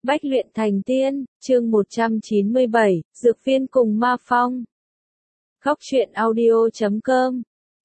Bách luyện thành tiên, chương 197, Dược viên cùng Ma Phong. Góc truyện audio.com.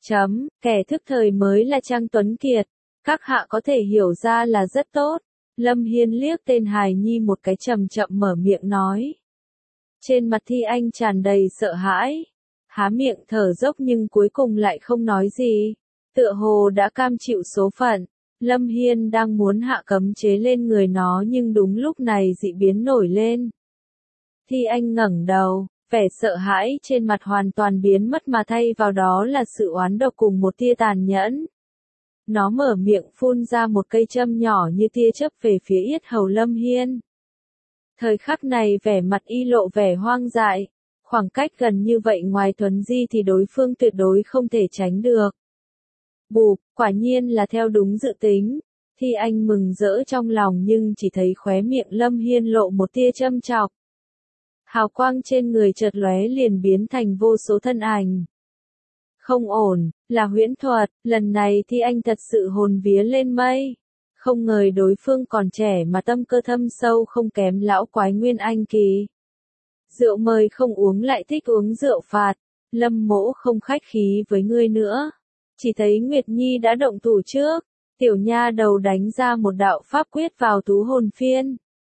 Kẻ thức thời mới là Trang Tuấn Kiệt. Các hạ có thể hiểu ra là rất tốt. Lâm Hiên liếc tên hài nhi một cái chậm chậm mở miệng nói. Trên mặt Thi Anh tràn đầy sợ hãi. Há miệng thở dốc nhưng cuối cùng lại không nói gì. Tựa hồ đã cam chịu số phận. Lâm Hiên đang muốn hạ cấm chế lên người nó nhưng đúng lúc này dị biến nổi lên. Thi Anh ngẩng đầu, vẻ sợ hãi trên mặt hoàn toàn biến mất mà thay vào đó là sự oán độc cùng một tia tàn nhẫn. Nó mở miệng phun ra một cây châm nhỏ như tia chớp về phía yết hầu Lâm Hiên. Thời khắc này vẻ mặt y lộ vẻ hoang dại, khoảng cách gần như vậy ngoài thuần di thì đối phương tuyệt đối không thể tránh được. Bụp, quả nhiên là theo đúng dự tính. Thi Anh mừng rỡ trong lòng nhưng chỉ thấy khóe miệng Lâm Hiên lộ một tia châm chọc. Hào quang trên người chợt lóe liền biến thành vô số thân ảnh. Không ổn, là huyễn thuật, lần này Thi Anh thật sự hồn vía lên mây. Không ngờ đối phương còn trẻ mà tâm cơ thâm sâu không kém lão quái Nguyên Anh kỳ. Rượu mời không uống lại thích uống rượu phạt, Lâm mỗ không khách khí với ngươi nữa. Chỉ thấy Nguyệt Nhi đã động thủ trước, tiểu nha đầu đánh ra một đạo pháp quyết vào thú hồn phiên.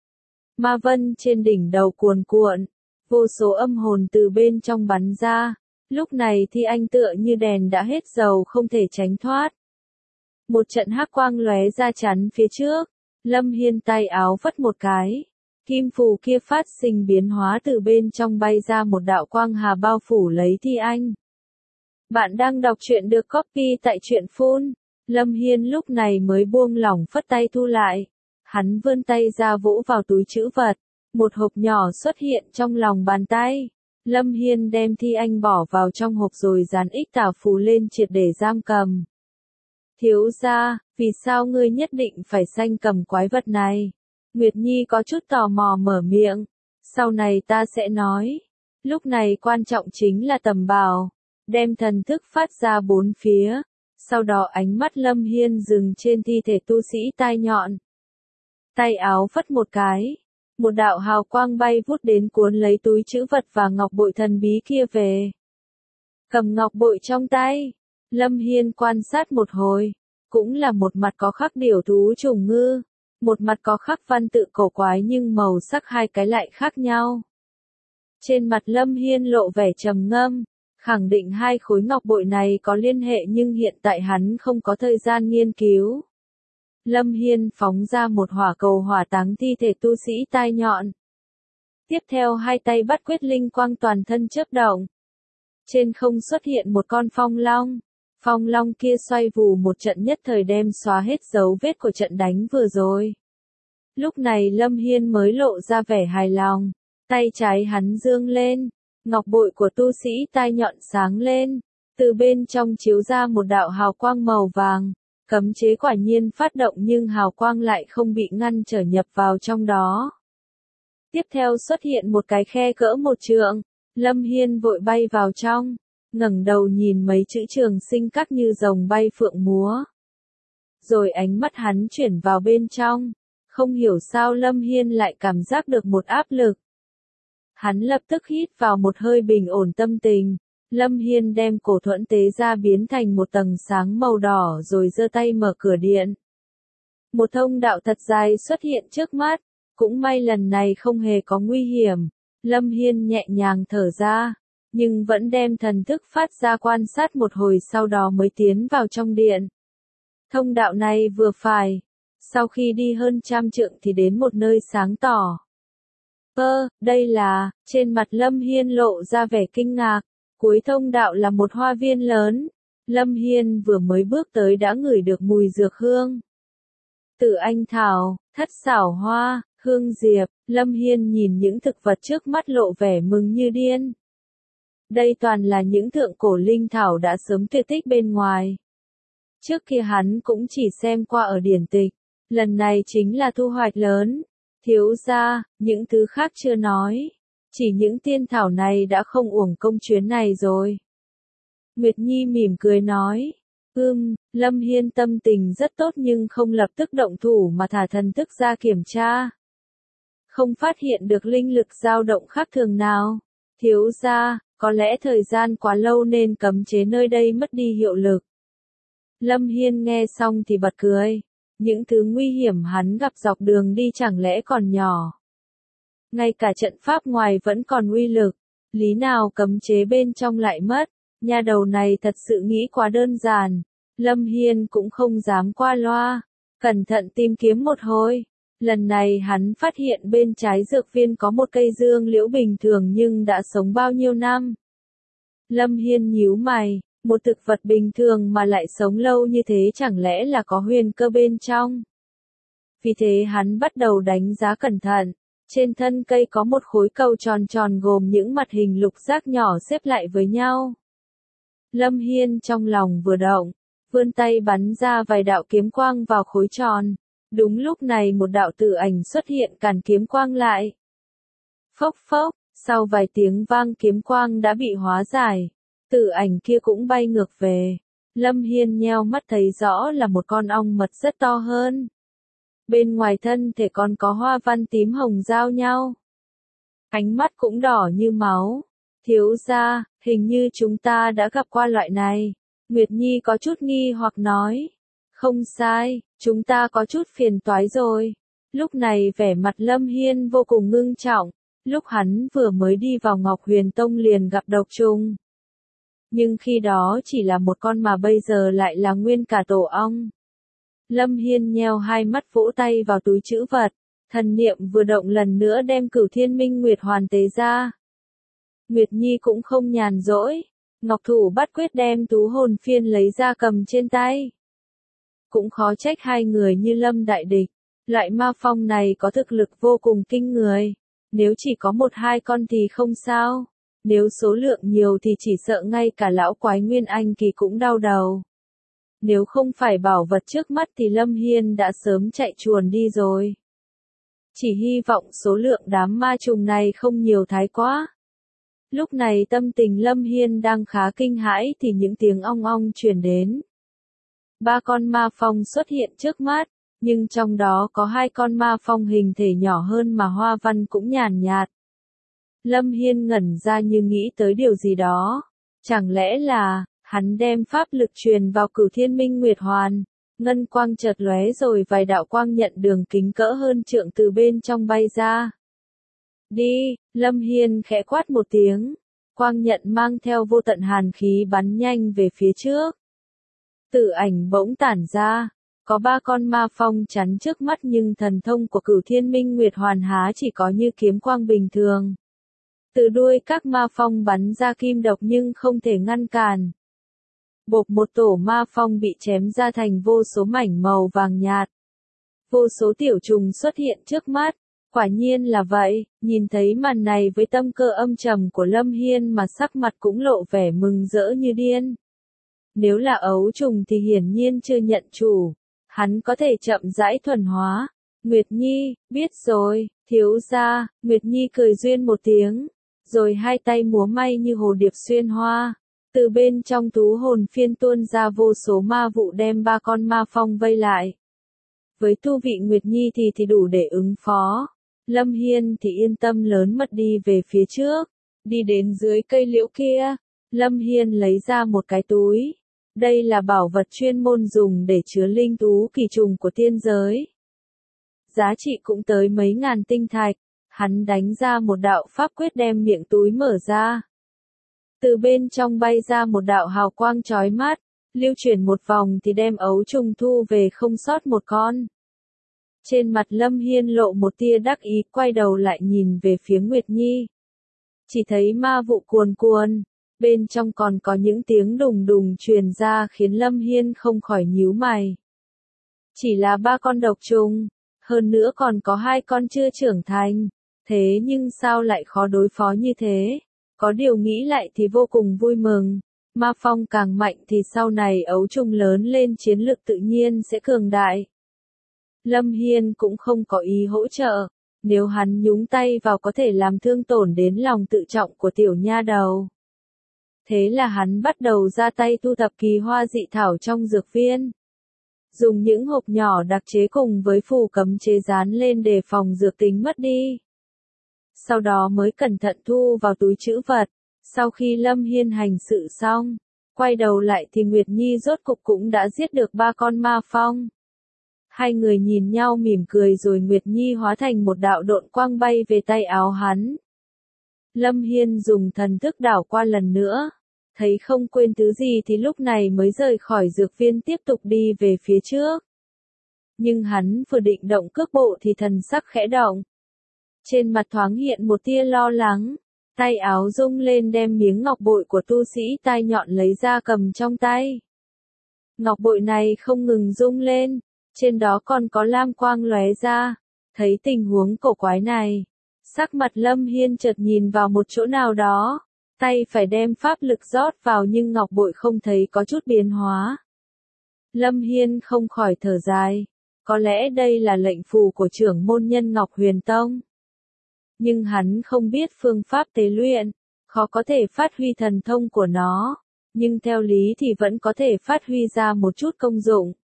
Ma vân trên đỉnh đầu cuồn cuộn, vô số âm hồn từ bên trong bắn ra, lúc này Thi Anh tựa như đèn đã hết dầu không thể tránh thoát. Một trận hắc quang lóe ra chắn phía trước, Lâm Hiên tay áo phất một cái, kim phù kia phát sinh biến hóa từ bên trong bay ra một đạo quang hà bao phủ lấy Thi Anh. Bạn đang đọc truyện được copy tại truyện phun. Lâm Hiên lúc này mới buông lỏng phất tay thu lại. Hắn vươn tay ra vỗ vào túi trữ vật. Một hộp nhỏ xuất hiện trong lòng bàn tay. Lâm Hiên đem Thi Anh bỏ vào trong hộp rồi dán ích tả phù lên triệt để giam cầm. Thiếu gia, vì sao ngươi nhất định phải sanh cầm quái vật này? Nguyệt Nhi có chút tò mò mở miệng. Sau này ta sẽ nói. Lúc này quan trọng chính là tầm bảo. Đem thần thức phát ra bốn phía, sau đó ánh mắt Lâm Hiên dừng trên thi thể tu sĩ tai nhọn. Tay áo phất một cái, một đạo hào quang bay vút đến cuốn lấy túi trữ vật và ngọc bội thần bí kia về. Cầm ngọc bội trong tay, Lâm Hiên quan sát một hồi, cũng là một mặt có khắc điểu thú trùng ngư, một mặt có khắc văn tự cổ quái nhưng màu sắc hai cái lại khác nhau. Trên mặt Lâm Hiên lộ vẻ trầm ngâm. Khẳng định hai khối ngọc bội này có liên hệ nhưng hiện tại hắn không có thời gian nghiên cứu. Lâm Hiên phóng ra một hỏa cầu hỏa táng thi thể tu sĩ tai nhọn. Tiếp theo hai tay bắt quyết linh quang toàn thân chớp động. Trên không xuất hiện một con phong long. Phong long kia xoay vù một trận nhất thời đem xóa hết dấu vết của trận đánh vừa rồi. Lúc này Lâm Hiên mới lộ ra vẻ hài lòng. Tay trái hắn dương lên. Ngọc bội của tu sĩ tai nhọn sáng lên, từ bên trong chiếu ra một đạo hào quang màu vàng, cấm chế quả nhiên phát động nhưng hào quang lại không bị ngăn trở nhập vào trong đó. Tiếp theo xuất hiện một cái khe cỡ một trượng, Lâm Hiên vội bay vào trong, ngẩng đầu nhìn mấy chữ trường sinh các như rồng bay phượng múa. Rồi ánh mắt hắn chuyển vào bên trong, không hiểu sao Lâm Hiên lại cảm giác được một áp lực. Hắn lập tức hít vào một hơi bình ổn tâm tình, Lâm Hiên đem cổ thuẫn tế ra biến thành một tầng sáng màu đỏ rồi giơ tay mở cửa điện. Một thông đạo thật dài xuất hiện trước mắt, cũng may lần này không hề có nguy hiểm, Lâm Hiên nhẹ nhàng thở ra, nhưng vẫn đem thần thức phát ra quan sát một hồi sau đó mới tiến vào trong điện. Thông đạo này vừa phải, sau khi đi hơn 100 trượng thì đến một nơi sáng tỏ. Đây là, trên mặt Lâm Hiên lộ ra vẻ kinh ngạc, cuối thông đạo là một hoa viên lớn, Lâm Hiên vừa mới bước tới đã ngửi được mùi dược hương. Tử anh thảo, thất xảo hoa, hương diệp, Lâm Hiên nhìn những thực vật trước mắt lộ vẻ mừng như điên. Đây toàn là những thượng cổ linh thảo đã sớm tuyệt tích bên ngoài. Trước kia hắn cũng chỉ xem qua ở điển tịch, lần này chính là thu hoạch lớn. Thiếu gia, những thứ khác chưa nói. Chỉ những tiên thảo này đã không uổng công chuyến này rồi. Nguyệt Nhi mỉm cười nói. Lâm Hiên tâm tình rất tốt nhưng không lập tức động thủ mà thả thần thức ra kiểm tra. không phát hiện được linh lực dao động khác thường nào. Thiếu gia, có lẽ thời gian quá lâu nên cấm chế nơi đây mất đi hiệu lực. Lâm Hiên nghe xong thì bật cười. Những thứ nguy hiểm hắn gặp dọc đường đi chẳng lẽ còn nhỏ. Ngay cả trận pháp ngoài vẫn còn uy lực. Lý nào cấm chế bên trong lại mất. Nhà đầu này thật sự nghĩ quá đơn giản. Lâm Hiên cũng không dám qua loa. Cẩn thận tìm kiếm một hồi. Lần này hắn phát hiện bên trái dược viên có một cây dương liễu bình thường nhưng đã sống bao nhiêu năm. Lâm Hiên nhíu mày, một thực vật bình thường mà lại sống lâu như thế chẳng lẽ là có huyền cơ bên trong. Vì thế hắn bắt đầu đánh giá cẩn thận. Trên thân cây có một khối cầu tròn tròn gồm những mặt hình lục giác nhỏ xếp lại với nhau. Lâm Hiên trong lòng vừa động, vươn tay bắn ra vài đạo kiếm quang vào khối tròn. Đúng lúc này một đạo tử ảnh xuất hiện cản kiếm quang lại. Phốc phốc, sau vài tiếng vang kiếm quang đã bị hóa giải. Tử ảnh kia cũng bay ngược về. Lâm Hiên nheo mắt thấy rõ là một con ong mật rất to hơn. Bên ngoài thân thể còn có hoa văn tím hồng giao nhau. Ánh mắt cũng đỏ như máu. Thiếu gia, hình như chúng ta đã gặp qua loại này. Nguyệt Nhi có chút nghi hoặc nói. Không sai, chúng ta có chút phiền toái rồi. Lúc này vẻ mặt Lâm Hiên vô cùng ngưng trọng. Lúc hắn vừa mới đi vào Ngọc Huyền Tông liền gặp độc trùng. Nhưng khi đó chỉ là một con mà bây giờ lại là nguyên cả tổ ong. Lâm Hiên nheo hai mắt vỗ tay vào túi trữ vật. Thần niệm vừa động lần nữa đem Cửu Thiên Minh Nguyệt Hoàn tế ra. Nguyệt Nhi cũng không nhàn rỗi. Ngọc Thủ bắt quyết đem tú hồn phiên lấy ra cầm trên tay. Cũng khó trách hai người như Lâm đại địch. Loại ma phong này có thực lực vô cùng kinh người. Nếu chỉ có một hai con thì không sao. Nếu số lượng nhiều thì chỉ sợ ngay cả lão quái Nguyên Anh kỳ cũng đau đầu. Nếu không phải bảo vật trước mắt thì Lâm Hiên đã sớm chạy chuồn đi rồi. Chỉ hy vọng số lượng đám ma trùng này không nhiều thái quá. Lúc này tâm tình Lâm Hiên đang khá kinh hãi thì những tiếng ong ong truyền đến. Ba con ma phong xuất hiện trước mắt, nhưng trong đó có hai con ma phong hình thể nhỏ hơn mà hoa văn cũng nhàn nhạt. Lâm Hiên ngẩn ra như nghĩ tới điều gì đó. Chẳng lẽ là, hắn đem pháp lực truyền vào Cửu Thiên Minh Nguyệt Hoàn. Ngân quang chợt lóe rồi vài đạo quang nhận đường kính cỡ hơn trượng từ bên trong bay ra. Đi, Lâm Hiên khẽ quát một tiếng. Quang nhận mang theo vô tận hàn khí bắn nhanh về phía trước. Tử ảnh bỗng tản ra. Có ba con ma phong chắn trước mắt nhưng thần thông của Cửu Thiên Minh Nguyệt Hoàn há chỉ có như kiếm quang bình thường. Từ đuôi các ma phong bắn ra kim độc nhưng không thể ngăn cản. Bộp một tổ ma phong bị chém ra thành vô số mảnh màu vàng nhạt. Vô số tiểu trùng xuất hiện trước mắt. Quả nhiên là vậy, nhìn thấy màn này với tâm cơ âm trầm của Lâm Hiên mà sắc mặt cũng lộ vẻ mừng rỡ như điên. Nếu là ấu trùng thì hiển nhiên chưa nhận chủ. Hắn có thể chậm rãi thuần hóa. Nguyệt Nhi, biết rồi, thiếu gia. Nguyệt Nhi cười duyên một tiếng. Rồi hai tay múa may như hồ điệp xuyên hoa. Từ bên trong tú hồn phiên tuôn ra vô số ma vụ đem ba con ma phong vây lại. Với tu vị Nguyệt Nhi thì đủ để ứng phó. Lâm Hiên thì yên tâm lớn mật đi về phía trước. Đi đến dưới cây liễu kia. Lâm Hiên lấy ra một cái túi. Đây là bảo vật chuyên môn dùng để chứa linh thú kỳ trùng của tiên giới. Giá trị cũng tới mấy ngàn tinh thạch. Hắn đánh ra một đạo pháp quyết đem miệng túi mở ra. Từ bên trong bay ra một đạo hào quang chói mắt. Lưu chuyển một vòng thì đem ấu trùng thu về không sót một con. Trên mặt Lâm Hiên lộ một tia đắc ý, quay đầu lại nhìn về phía Nguyệt Nhi. Chỉ thấy ma vụ cuồn cuộn, bên trong còn có những tiếng đùng đùng truyền ra khiến Lâm Hiên không khỏi nhíu mày. Chỉ là ba con độc trùng, hơn nữa còn có hai con chưa trưởng thành, thế nhưng sao lại khó đối phó như thế? Có điều nghĩ lại thì vô cùng vui mừng. Ma phong càng mạnh thì sau này ấu trùng lớn lên chiến lực tự nhiên sẽ cường đại. Lâm Hiên cũng không có ý hỗ trợ. Nếu hắn nhúng tay vào có thể làm thương tổn đến lòng tự trọng của tiểu nha đầu. Thế là hắn bắt đầu ra tay thu thập kỳ hoa dị thảo trong dược viên. dùng những hộp nhỏ đặc chế cùng với phù cấm chế dán lên để phòng dược tính mất đi. Sau đó mới cẩn thận thu vào túi trữ vật. Sau khi Lâm Hiên hành sự xong, quay đầu lại thì Nguyệt Nhi rốt cục cũng đã giết được 3 con ma phong. Hai người nhìn nhau mỉm cười rồi Nguyệt Nhi hóa thành một đạo độn quang bay về tay áo hắn. Lâm Hiên dùng thần thức đảo qua lần nữa, thấy không quên thứ gì thì lúc này mới rời khỏi dược viên tiếp tục đi về phía trước. Nhưng hắn vừa định động cước bộ thì thần sắc khẽ động. Trên mặt thoáng hiện một tia lo lắng, tay áo rung lên đem miếng ngọc bội của tu sĩ tai nhọn lấy ra cầm trong tay. Ngọc bội này không ngừng rung lên, trên đó còn có lam quang lóe ra. Thấy tình huống cổ quái này, sắc mặt Lâm Hiên chợt nhìn vào một chỗ nào đó, tay phải đem pháp lực rót vào nhưng ngọc bội không thấy có chút biến hóa. Lâm Hiên không khỏi thở dài, có lẽ đây là lệnh phù của trưởng môn nhân Ngọc Huyền Tông. Nhưng hắn không biết phương pháp tế luyện, khó có thể phát huy thần thông của nó, nhưng theo lý thì vẫn có thể phát huy ra một chút công dụng.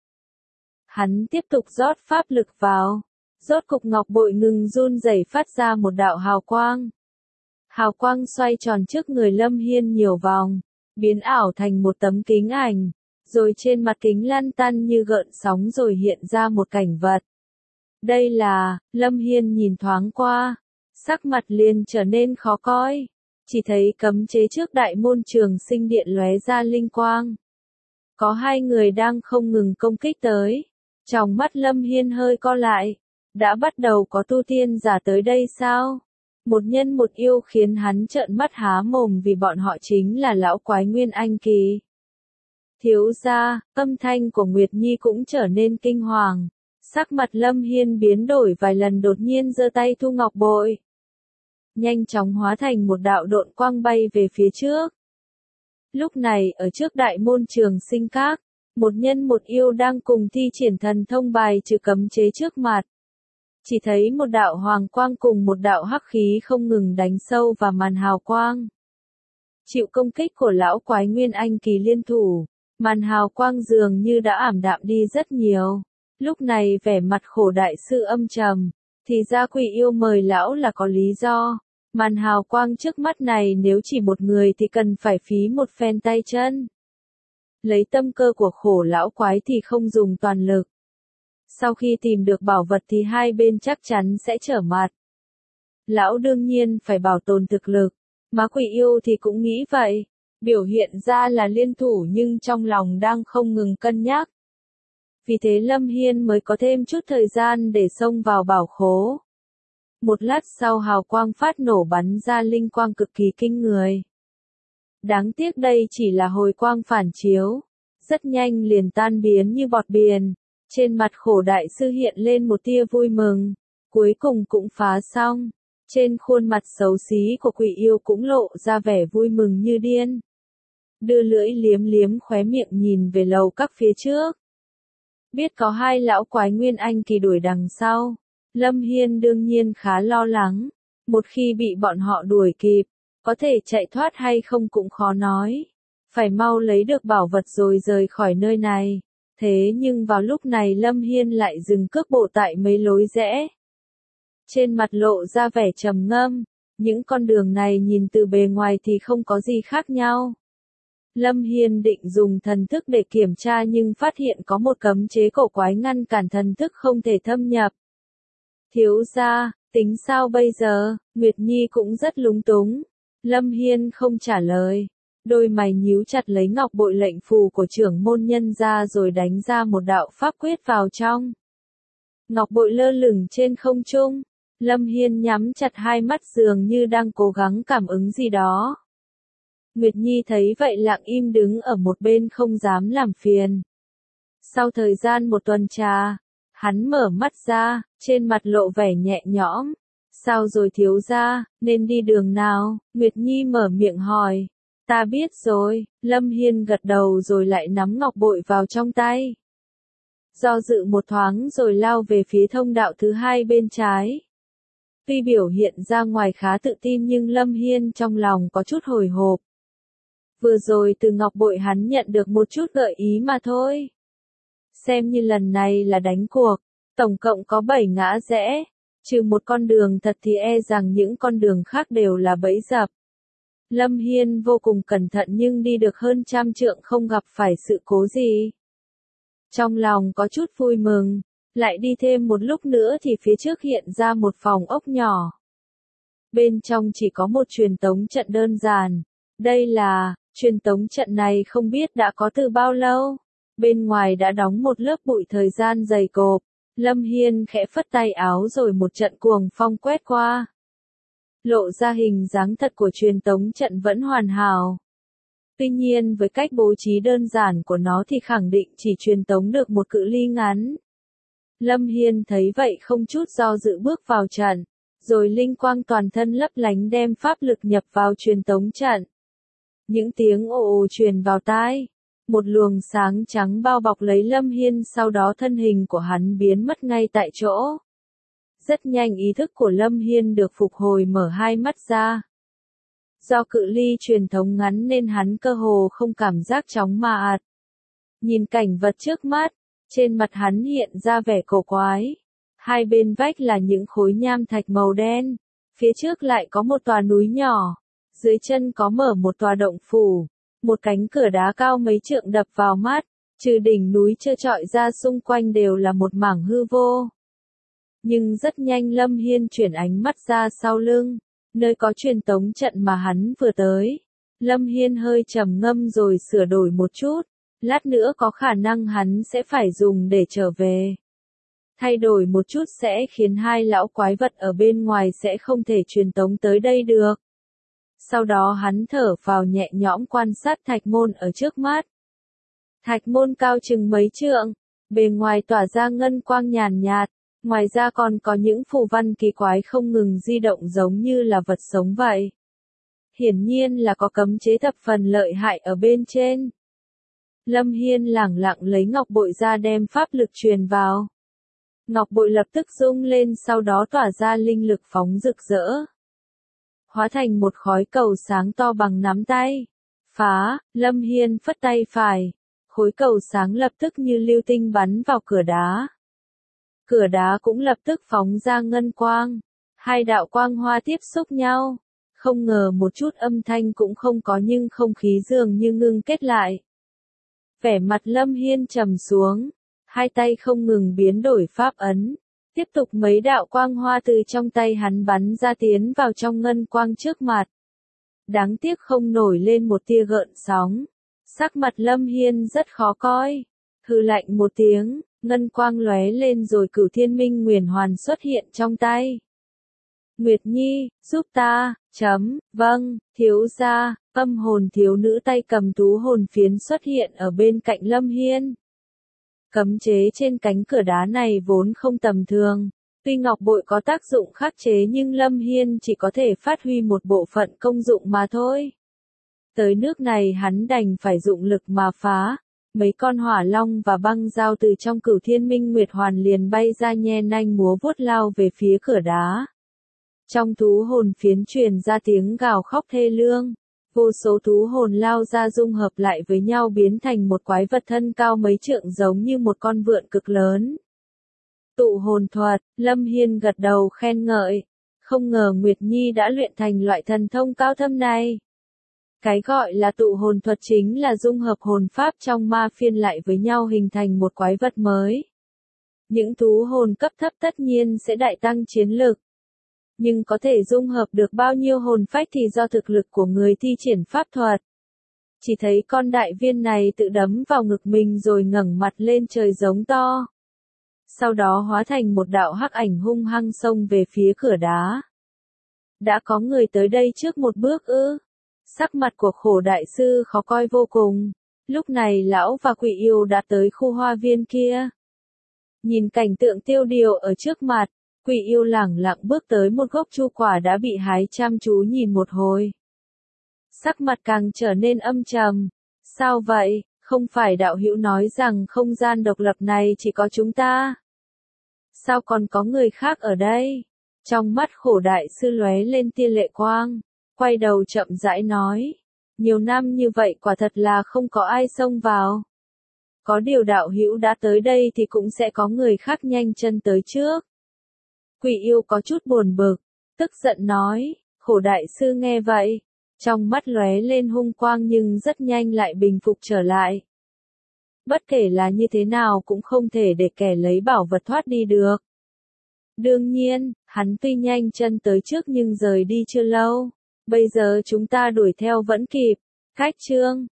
Hắn tiếp tục rót pháp lực vào, rốt cục ngọc bội ngừng run rẩy phát ra một đạo hào quang. Hào quang xoay tròn trước người Lâm Hiên nhiều vòng, biến ảo thành một tấm kính ảnh, rồi trên mặt kính lăn tăn như gợn sóng rồi hiện ra một cảnh vật. Đây là, Lâm Hiên nhìn thoáng qua, sắc mặt liền trở nên khó coi, chỉ thấy cấm chế trước đại môn Trường Sinh Điện lóe ra linh quang. Có hai người đang không ngừng công kích tới, trong mắt Lâm Hiên hơi co lại, đã bắt đầu có tu tiên giả tới đây sao? Một nhân một yêu khiến hắn trợn mắt há mồm vì bọn họ chính là lão quái Nguyên Anh Kỳ. Thiếu gia, âm thanh của Nguyệt Nhi cũng trở nên kinh hoàng, sắc mặt Lâm Hiên biến đổi vài lần đột nhiên giơ tay thu ngọc bội. Nhanh chóng hóa thành một đạo độn quang bay về phía trước. Lúc này ở trước đại môn Trường Sinh Các, một nhân một yêu đang cùng thi triển thần thông bài trừ cấm chế trước mặt. Chỉ thấy một đạo hoàng quang cùng một đạo hắc khí không ngừng đánh sâu vào màn hào quang. Chịu công kích của lão quái Nguyên Anh Kỳ liên thủ, màn hào quang dường như đã ảm đạm đi rất nhiều. Lúc này vẻ mặt khổ đại sư âm trầm, thì ra quỷ yêu mời lão là có lý do. Màn hào quang trước mắt này nếu chỉ một người thì cần phải phí một phen tay chân. Lấy tâm cơ của khổ lão quái thì không dùng toàn lực. Sau khi tìm được bảo vật thì hai bên chắc chắn sẽ trở mặt. Lão đương nhiên phải bảo tồn thực lực, mà quỷ yêu thì cũng nghĩ vậy. Biểu hiện ra là liên thủ nhưng trong lòng đang không ngừng cân nhắc. Vì thế Lâm Hiên mới có thêm chút thời gian để xông vào bảo khố. Một lát sau hào quang phát nổ bắn ra linh quang cực kỳ kinh người. Đáng tiếc đây chỉ là hồi quang phản chiếu, rất nhanh liền tan biến như bọt biển. Trên mặt khổ đại sư hiện lên một tia vui mừng, cuối cùng cũng phá xong. Trên khuôn mặt xấu xí của quỷ yêu cũng lộ ra vẻ vui mừng như điên. Đưa lưỡi liếm liếm khóe miệng nhìn về lầu các phía trước. Biết có hai lão quái Nguyên Anh Kỳ đuổi đằng sau, Lâm Hiên đương nhiên khá lo lắng. Một khi bị bọn họ đuổi kịp, có thể chạy thoát hay không cũng khó nói. Phải mau lấy được bảo vật rồi rời khỏi nơi này. Thế nhưng vào lúc này Lâm Hiên lại dừng cước bộ tại mấy lối rẽ. Trên mặt lộ ra vẻ trầm ngâm, những con đường này nhìn từ bề ngoài thì không có gì khác nhau. Lâm Hiên định dùng thần thức để kiểm tra nhưng phát hiện có một cấm chế cổ quái ngăn cản thần thức không thể thâm nhập. Thiếu gia, tính sao bây giờ? Nguyệt Nhi cũng rất lúng túng. Lâm Hiên không trả lời. Đôi mày nhíu chặt lấy ngọc bội lệnh phù của trưởng môn nhân ra rồi đánh ra một đạo pháp quyết vào trong. Ngọc bội lơ lửng trên không trung. Lâm Hiên nhắm chặt hai mắt dường như đang cố gắng cảm ứng gì đó. Nguyệt Nhi thấy vậy lặng im đứng ở một bên không dám làm phiền. Sau thời gian một tuần trà, hắn mở mắt ra, trên mặt lộ vẻ nhẹ nhõm. Sao rồi thiếu gia, nên đi đường nào? Nguyệt Nhi mở miệng hỏi. Ta biết rồi, Lâm Hiên gật đầu rồi lại nắm ngọc bội vào trong tay. Do dự một thoáng rồi lao về phía thông đạo thứ hai bên trái. Tuy biểu hiện ra ngoài khá tự tin nhưng Lâm Hiên trong lòng có chút hồi hộp. Vừa rồi từ ngọc bội hắn nhận được một chút gợi ý mà thôi. xem như lần này là đánh cuộc, tổng cộng có 7 ngã rẽ, trừ một con đường thật thì e rằng những con đường khác đều là bẫy dập. Lâm Hiên vô cùng cẩn thận nhưng đi được hơn 100 trượng không gặp phải sự cố gì. Trong lòng có chút vui mừng, lại đi thêm một lúc nữa thì phía trước hiện ra một phòng ốc nhỏ. Bên trong chỉ có một truyền tống trận đơn giản. Đây là, truyền tống trận này không biết đã có từ bao lâu. Bên ngoài đã đóng một lớp bụi thời gian dày cộp. Lâm Hiên khẽ phất tay áo rồi một trận cuồng phong quét qua. Lộ ra hình dáng thật của truyền tống trận vẫn hoàn hảo. Tuy nhiên với cách bố trí đơn giản của nó thì khẳng định chỉ truyền tống được một cự ly ngắn. Lâm Hiên thấy vậy không chút do dự bước vào trận, rồi linh quang toàn thân lấp lánh đem pháp lực nhập vào truyền tống trận. Những tiếng ồ ồ truyền vào tai, một luồng sáng trắng bao bọc lấy Lâm Hiên, sau đó thân hình của hắn biến mất ngay tại chỗ. Rất nhanh ý thức của Lâm Hiên được phục hồi, mở hai mắt ra. Do cự ly truyền thống ngắn nên hắn cơ hồ không cảm giác chóng mặt. Nhìn cảnh vật trước mắt, trên mặt hắn hiện ra vẻ cổ quái. Hai bên vách là những khối nham thạch màu đen, phía trước lại có một tòa núi nhỏ, dưới chân có mở một tòa động phủ, một cánh cửa đá cao mấy trượng đập vào mắt, trừ đỉnh núi trơ trọi ra xung quanh đều là một mảng hư vô. Nhưng rất nhanh Lâm Hiên chuyển ánh mắt ra sau lưng, nơi có truyền tống trận mà hắn vừa tới. Lâm Hiên hơi trầm ngâm rồi sửa đổi một chút, lát nữa có khả năng hắn sẽ phải dùng để trở về. Thay đổi một chút sẽ khiến hai lão quái vật ở bên ngoài sẽ không thể truyền tống tới đây được. Sau đó hắn thở phào nhẹ nhõm quan sát thạch môn ở trước mắt. Thạch môn cao chừng mấy trượng, bề ngoài tỏa ra ngân quang nhàn nhạt, ngoài ra còn có những phù văn kỳ quái không ngừng di động giống như là vật sống vậy. Hiển nhiên là có cấm chế thập phần lợi hại ở bên trên. Lâm Hiên lẳng lặng lấy ngọc bội ra đem pháp lực truyền vào. Ngọc bội lập tức rung lên, sau đó tỏa ra linh lực phóng rực rỡ. Hóa thành một khói cầu sáng to bằng nắm tay. Phá, Lâm Hiên phất tay phải. Khối cầu sáng lập tức như lưu tinh bắn vào cửa đá. Cửa đá cũng lập tức phóng ra ngân quang. Hai đạo quang hoa tiếp xúc nhau. Không ngờ một chút âm thanh cũng không có nhưng không khí dường như ngưng kết lại. Vẻ mặt Lâm Hiên trầm xuống. Hai tay không ngừng biến đổi pháp ấn. Tiếp tục mấy đạo quang hoa từ trong tay hắn bắn ra tiến vào trong ngân quang trước mặt. Đáng tiếc không nổi lên một tia gợn sóng. Sắc mặt Lâm Hiên rất khó coi. Hừ lạnh một tiếng, ngân quang lóe lên rồi Cửu Thiên Minh Nguyền Hoàn xuất hiện trong tay. Nguyệt Nhi, giúp ta, vâng, thiếu gia, âm hồn thiếu nữ tay cầm tú hồn phiến xuất hiện ở bên cạnh Lâm Hiên. Cấm chế trên cánh cửa đá này vốn không tầm thường, tuy ngọc bội có tác dụng khắc chế nhưng Lâm Hiên chỉ có thể phát huy một bộ phận công dụng mà thôi. Tới nước này hắn đành phải dụng lực mà phá, mấy con hỏa long và băng dao từ trong Cửu Thiên Minh Nguyệt Hoàn liền bay ra nhe nanh múa vuốt lao về phía cửa đá. Trong thú hồn phiến truyền ra tiếng gào khóc thê lương. Vô số thú hồn lao ra dung hợp lại với nhau biến thành một quái vật thân cao mấy trượng giống như một con vượn cực lớn. Tụ hồn thuật, Lâm Hiên gật đầu khen ngợi. Không ngờ Nguyệt Nhi đã luyện thành loại thần thông cao thâm này. Cái gọi là tụ hồn thuật chính là dung hợp hồn pháp trong ma phiên lại với nhau hình thành một quái vật mới. Những thú hồn cấp thấp tất nhiên sẽ đại tăng chiến lực. Nhưng có thể dung hợp được bao nhiêu hồn phách thì do thực lực của người thi triển pháp thuật. Chỉ thấy con đại viên này tự đấm vào ngực mình rồi ngẩng mặt lên trời giống to. Sau đó hóa thành một đạo hắc ảnh hung hăng xông về phía cửa đá. Đã có người tới đây trước một bước ư? Sắc mặt của Khổ đại sư khó coi vô cùng. Lúc này lão và quỷ yêu đã tới khu hoa viên kia. Nhìn cảnh tượng tiêu điều ở trước mặt. Quỷ yêu lẳng lặng bước tới một gốc chu quả đã bị hái, chăm chú nhìn một hồi. Sắc mặt càng trở nên âm trầm. Sao vậy, không phải đạo hữu nói rằng không gian độc lập này chỉ có chúng ta? Sao còn có người khác ở đây? Trong mắt Khổ đại sư lóe lên tia lệ quang, quay đầu chậm rãi nói. Nhiều năm như vậy quả thật là không có ai xông vào. Có điều đạo hữu đã tới đây thì cũng sẽ có người khác nhanh chân tới trước. Quỷ yêu có chút buồn bực, tức giận nói, Khổ đại sư nghe vậy, trong mắt lóe lên hung quang nhưng rất nhanh lại bình phục trở lại. Bất kể là như thế nào cũng không thể để kẻ lấy bảo vật thoát đi được. Đương nhiên, hắn tuy nhanh chân tới trước nhưng rời đi chưa lâu. Bây giờ chúng ta đuổi theo vẫn kịp. Cách chương